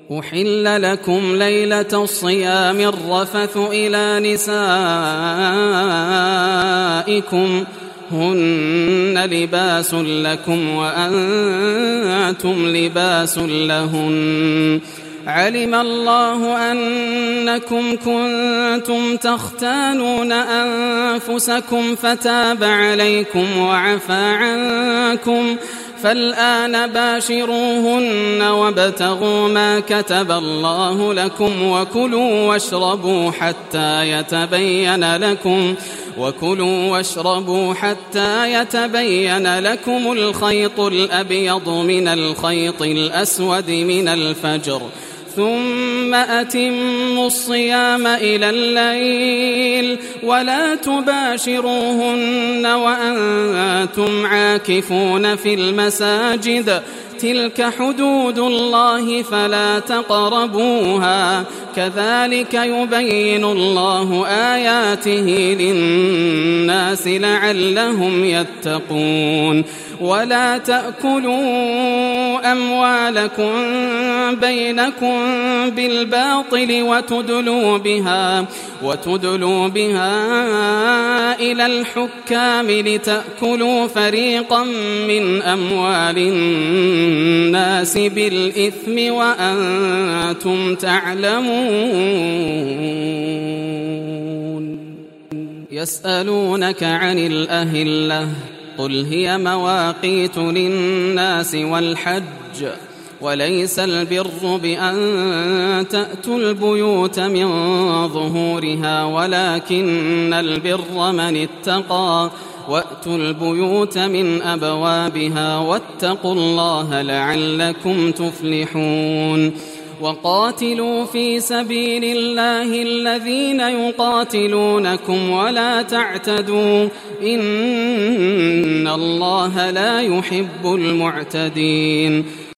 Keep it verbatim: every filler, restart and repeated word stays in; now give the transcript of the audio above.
أحل لكم ليلة الصيام الرفث إلى نسائكم هن لباس لكم وأنتم لباس لهن علم الله أنكم كنتم تختانون أنفسكم فتاب عليكم وعفى عنكم فالآن باشروهن وابتغوا ما كتب الله لكم وكلوا واشربوا حتى يتبين لكم وكلوا واشربوا حتى يتبين لكم الخيط الأبيض من الخيط الأسود من الفجر ثم أتموا الصيام إلى الليل ولا تباشروهن وأنتم عاكفون في المساجد تلك حدود الله فلا تقربوها كذلك يبين الله آياته للناس لعلهم يتقون ولا تأكلوا أموالكم بينكم بالباطل وتدلوا بها وتدلوا بها إلى الحكام لتأكلوا فريقا من أموال الناس بالإثم وأنتم تعلمون يسألونك عن الأهلة قل هي مواقيت للناس والحج وليس البر بأن تأتوا البيوت من ظهورها ولكن البر من اتقى وأتوا البيوت من أبوابها واتقوا الله لعلكم تفلحون وقاتلوا في سبيل الله الذين يقاتلونكم ولا تعتدوا إن الله لا يحب المعتدين